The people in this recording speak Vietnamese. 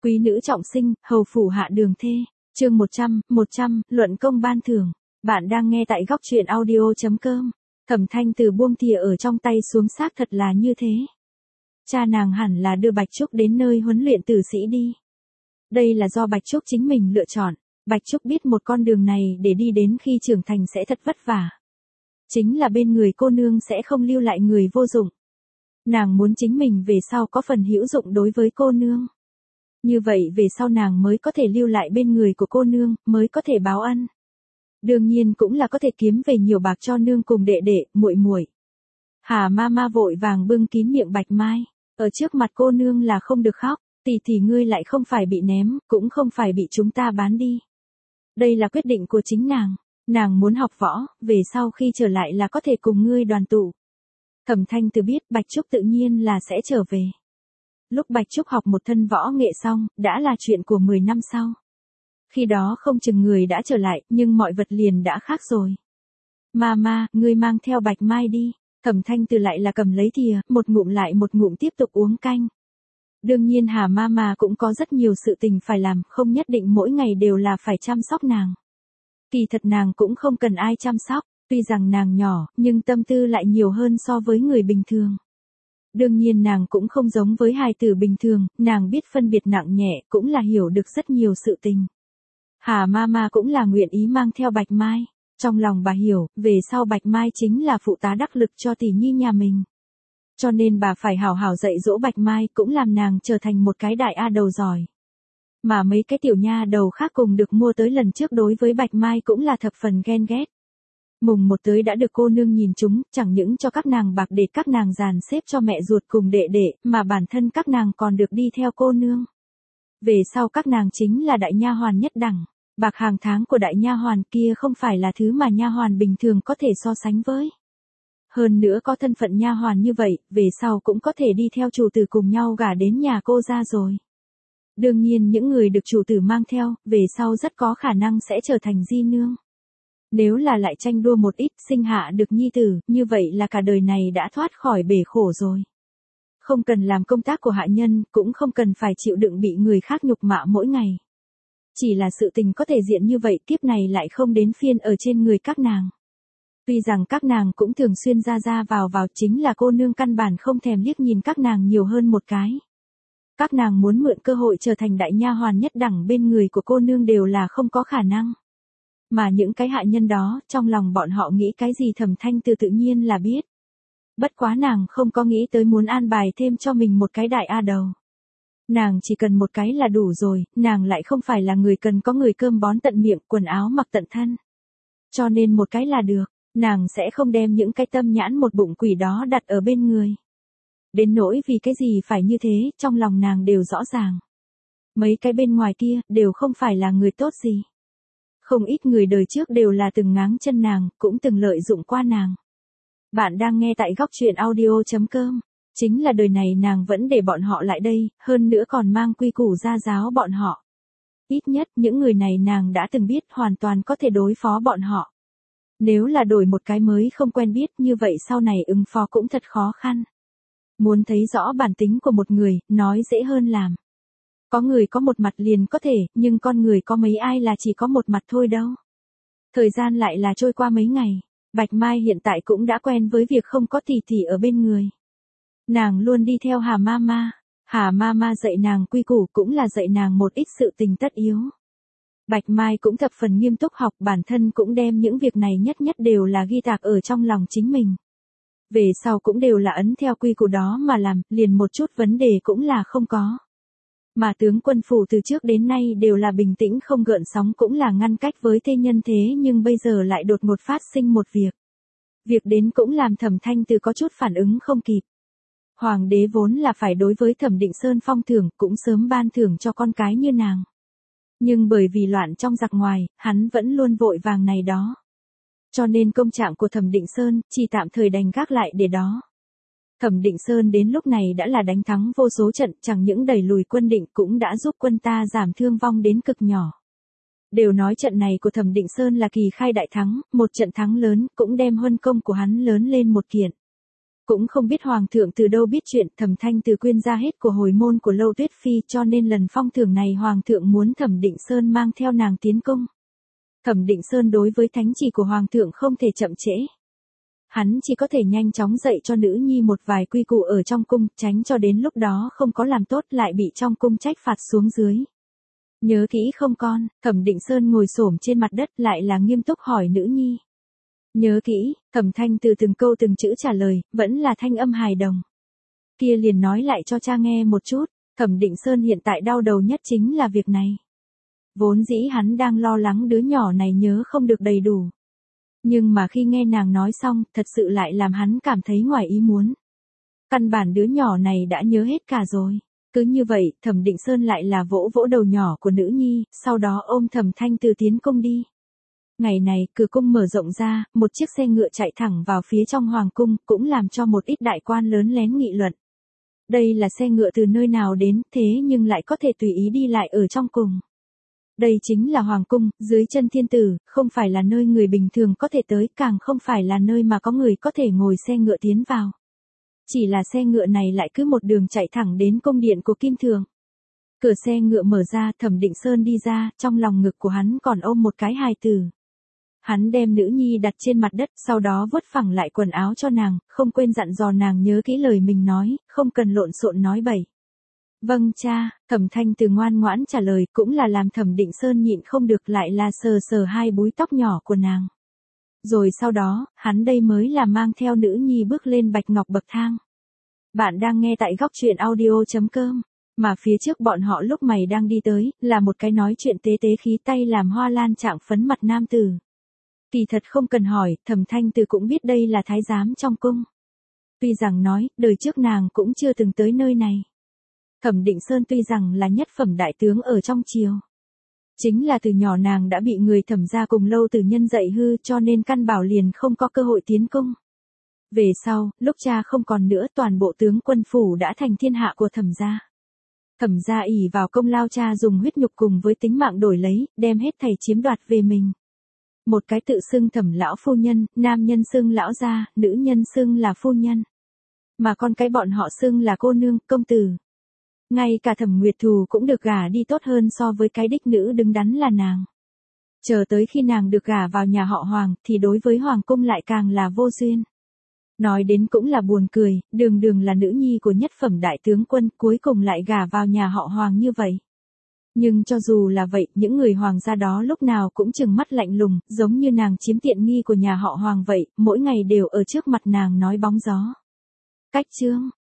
Quý nữ trọng sinh, hầu phủ hạ đường thê. Chương 100, luận công ban thưởng. Bạn đang nghe tại góc truyện audio.com. Thẩm Thanh Từ buông thìa ở trong tay xuống, xác thật là như thế. Cha nàng hẳn là đưa Bạch Trúc đến nơi huấn luyện tử sĩ đi. Đây là do Bạch Trúc chính mình lựa chọn. Bạch Trúc biết một con đường này để đi đến khi trưởng thành sẽ thật vất vả. Chính là bên người cô nương sẽ không lưu lại người vô dụng. Nàng muốn chính mình về sau có phần hữu dụng đối với cô nương. Như vậy về sau nàng mới có thể lưu lại bên người của cô nương, mới có thể báo ân. Đương nhiên cũng là có thể kiếm về nhiều bạc cho nương cùng đệ đệ, muội muội. Hà Mama vội vàng bưng kín miệng Bạch Mai, ở trước mặt cô nương là không được khóc, tỷ ngươi lại không phải bị ném, cũng không phải bị chúng ta bán đi. Đây là quyết định của chính nàng muốn học võ, về sau khi trở lại là có thể cùng ngươi đoàn tụ. Thẩm Thanh Từ biết Bạch Trúc tự nhiên là sẽ trở về. Lúc Bạch Trúc học một thân võ nghệ xong, đã là chuyện của 10 năm sau. Khi đó không chừng người đã trở lại, nhưng mọi vật liền đã khác rồi. Mama, ngươi mang theo Bạch Mai đi. Thẩm Thanh Từ lại là cầm lấy thìa, một ngụm lại một ngụm tiếp tục uống canh. Đương nhiên Hà Mama cũng có rất nhiều sự tình phải làm, không nhất định mỗi ngày đều là phải chăm sóc nàng. Kỳ thật nàng cũng không cần ai chăm sóc, tuy rằng nàng nhỏ, nhưng tâm tư lại nhiều hơn so với người bình thường. Đương nhiên nàng cũng không giống với hài tử bình thường, nàng biết phân biệt nặng nhẹ, cũng là hiểu được rất nhiều sự tình. Hà Mama cũng là nguyện ý mang theo Bạch Mai. Trong lòng bà hiểu, về sau Bạch Mai chính là phụ tá đắc lực cho tỷ nhi nhà mình. Cho nên bà phải hảo hảo dạy dỗ Bạch Mai, cũng làm nàng trở thành một cái đại A đầu giỏi. Mà mấy cái tiểu nha đầu khác cùng được mua tới lần trước đối với Bạch Mai cũng là thập phần ghen ghét. Mùng 1 tới đã được cô nương nhìn chúng, chẳng những cho các nàng bạc để các nàng dàn xếp cho mẹ ruột cùng đệ đệ, mà bản thân các nàng còn được đi theo cô nương. Về sau các nàng chính là đại nha hoàn nhất đẳng. Bạc hàng tháng của đại nha hoàn kia không phải là thứ mà nha hoàn bình thường có thể so sánh với. Hơn nữa có thân phận nha hoàn như vậy, về sau cũng có thể đi theo chủ tử cùng nhau gả đến nhà cô ra rồi. Đương nhiên những người được chủ tử mang theo, về sau rất có khả năng sẽ trở thành di nương. Nếu là lại tranh đua một ít sinh hạ được nhi tử, như vậy là cả đời này đã thoát khỏi bể khổ rồi. Không cần làm công tác của hạ nhân, cũng không cần phải chịu đựng bị người khác nhục mạ mỗi ngày. Chỉ là sự tình có thể diện như vậy, kiếp này lại không đến phiên ở trên người các nàng. Tuy rằng các nàng cũng thường xuyên ra vào chính là cô nương căn bản không thèm liếc nhìn các nàng nhiều hơn một cái. Các nàng muốn mượn cơ hội trở thành đại nha hoàn nhất đẳng bên người của cô nương đều là không có khả năng. Mà những cái hạ nhân đó, trong lòng bọn họ nghĩ cái gì Thẩm Thanh Từ tự nhiên là biết. Bất quá nàng không có nghĩ tới muốn an bài thêm cho mình một cái đại A đầu. Nàng chỉ cần một cái là đủ rồi, nàng lại không phải là người cần có người cơm bón tận miệng, quần áo mặc tận thân. Cho nên một cái là được, nàng sẽ không đem những cái tâm nhãn một bụng quỷ đó đặt ở bên người. Đến nỗi vì cái gì phải như thế, trong lòng nàng đều rõ ràng. Mấy cái bên ngoài kia, đều không phải là người tốt gì. Không ít người đời trước đều là từng ngáng chân nàng, cũng từng lợi dụng qua nàng. Bạn đang nghe tại góc truyện audio.com. Chính là đời này nàng vẫn để bọn họ lại đây, hơn nữa còn mang quy củ ra giáo bọn họ. Ít nhất những người này nàng đã từng biết hoàn toàn có thể đối phó bọn họ. Nếu là đổi một cái mới không quen biết như vậy sau này ứng phó cũng thật khó khăn. Muốn thấy rõ bản tính của một người, nói dễ hơn làm. Có người có một mặt liền có thể, nhưng con người có mấy ai là chỉ có một mặt thôi đâu. Thời gian lại là trôi qua mấy ngày, Bạch Mai hiện tại cũng đã quen với việc không có tỷ ở bên người. Nàng luôn đi theo Hà Mama. Hà Mama dạy nàng quy củ cũng là dạy nàng một ít sự tình tất yếu. Bạch Mai cũng thập phần nghiêm túc học, bản thân cũng đem những việc này nhất đều là ghi tạc ở trong lòng chính mình. Về sau cũng đều là ấn theo quy củ đó mà làm, liền một chút vấn đề cũng là không có. Mà tướng quân phủ từ trước đến nay đều là bình tĩnh không gợn sóng, cũng là ngăn cách với thê nhân thế, nhưng bây giờ lại đột ngột phát sinh một việc. Việc đến cũng làm Thẩm Thanh Từ có chút phản ứng không kịp. Hoàng đế vốn là phải đối với Thẩm Định Sơn phong thưởng, cũng sớm ban thưởng cho con cái như nàng. Nhưng bởi vì loạn trong giặc ngoài, hắn vẫn luôn vội vàng này đó. Cho nên công trạng của Thẩm Định Sơn, chỉ tạm thời đành gác lại để đó. Thẩm Định Sơn đến lúc này đã là đánh thắng vô số trận, chẳng những đẩy lùi quân Định cũng đã giúp quân ta giảm thương vong đến cực nhỏ. Đều nói trận này của Thẩm Định Sơn là kỳ khai đại thắng, một trận thắng lớn, cũng đem huân công của hắn lớn lên một kiện. Cũng không biết hoàng thượng từ đâu biết chuyện Thẩm Thanh Từ quyên ra hết của hồi môn của Lâu Tuyết Phi, cho nên lần phong thưởng này hoàng thượng muốn Thẩm Định Sơn mang theo nàng tiến cung. Thẩm Định Sơn đối với thánh chỉ của hoàng thượng không thể chậm trễ. Hắn chỉ có thể nhanh chóng dạy cho nữ nhi một vài quy củ ở trong cung, tránh cho đến lúc đó không có làm tốt lại bị trong cung trách phạt xuống dưới. Nhớ kỹ không con? Thẩm Định Sơn ngồi xổm trên mặt đất lại là nghiêm túc hỏi nữ nhi. Nhớ kỹ, Thẩm Thanh Từ từng câu từng chữ trả lời, vẫn là thanh âm hài đồng. Kia liền nói lại cho cha nghe một chút, Thẩm Định Sơn hiện tại đau đầu nhất chính là việc này. Vốn dĩ hắn đang lo lắng đứa nhỏ này nhớ không được đầy đủ. Nhưng mà khi nghe nàng nói xong, thật sự lại làm hắn cảm thấy ngoài ý muốn. Căn bản đứa nhỏ này đã nhớ hết cả rồi. Cứ như vậy, Thẩm Định Sơn lại là vỗ vỗ đầu nhỏ của nữ nhi, sau đó ôm Thẩm Thanh Từ tiến cung đi. Ngày này, cửa cung mở rộng ra, một chiếc xe ngựa chạy thẳng vào phía trong hoàng cung, cũng làm cho một ít đại quan lớn lén nghị luận. Đây là xe ngựa từ nơi nào đến, thế nhưng lại có thể tùy ý đi lại ở trong cung. Đây chính là hoàng cung, dưới chân thiên tử, không phải là nơi người bình thường có thể tới, càng không phải là nơi mà có người có thể ngồi xe ngựa tiến vào. Chỉ là xe ngựa này lại cứ một đường chạy thẳng đến cung điện của Kim Thường. Cửa xe ngựa mở ra, Thẩm Định Sơn đi ra, trong lòng ngực của hắn còn ôm một cái hài tử. Hắn đem nữ nhi đặt trên mặt đất, sau đó vuốt phẳng lại quần áo cho nàng, không quên dặn dò nàng nhớ kỹ lời mình nói, không cần lộn xộn nói bậy. Vâng cha, Thẩm Thanh Từ ngoan ngoãn trả lời, cũng là làm Thẩm Định Sơn nhịn không được lại là sờ sờ hai búi tóc nhỏ của nàng. Rồi sau đó, hắn đây mới là mang theo nữ nhi bước lên bạch ngọc bậc thang. Bạn đang nghe tại góc truyện audio.com, mà phía trước bọn họ lúc mày đang đi tới, là một cái nói chuyện tế tế khí tay làm hoa lan trạng phấn mặt nam tử. Kỳ thật không cần hỏi, Thẩm Thanh Từ cũng biết đây là thái giám trong cung. Tuy rằng nói, đời trước nàng cũng chưa từng tới nơi này. Thẩm Định Sơn tuy rằng là nhất phẩm đại tướng ở trong triều. Chính là từ nhỏ nàng đã bị người Thẩm gia cùng Lâu Tử Nhân dạy hư, cho nên căn bảo liền không có cơ hội tiến cung. Về sau, lúc cha không còn nữa, toàn bộ tướng quân phủ đã thành thiên hạ của Thẩm gia. Thẩm gia ỷ vào công lao cha dùng huyết nhục cùng với tính mạng đổi lấy, đem hết thảy chiếm đoạt về mình. Một cái tự xưng Thẩm lão phu nhân, nam nhân xưng lão gia, nữ nhân xưng là phu nhân. Mà con cái bọn họ xưng là cô nương, công tử. Ngay cả Thẩm Nguyệt Thù cũng được gả đi tốt hơn so với cái đích nữ đứng đắn là nàng. Chờ tới khi nàng được gả vào nhà họ Hoàng, thì đối với Hoàng cung lại càng là vô duyên. Nói đến cũng là buồn cười, đường đường là nữ nhi của nhất phẩm đại tướng quân, cuối cùng lại gả vào nhà họ Hoàng như vậy. Nhưng cho dù là vậy, những người hoàng gia đó lúc nào cũng trừng mắt lạnh lùng, giống như nàng chiếm tiện nghi của nhà họ Hoàng vậy, mỗi ngày đều ở trước mặt nàng nói bóng gió. Cách chương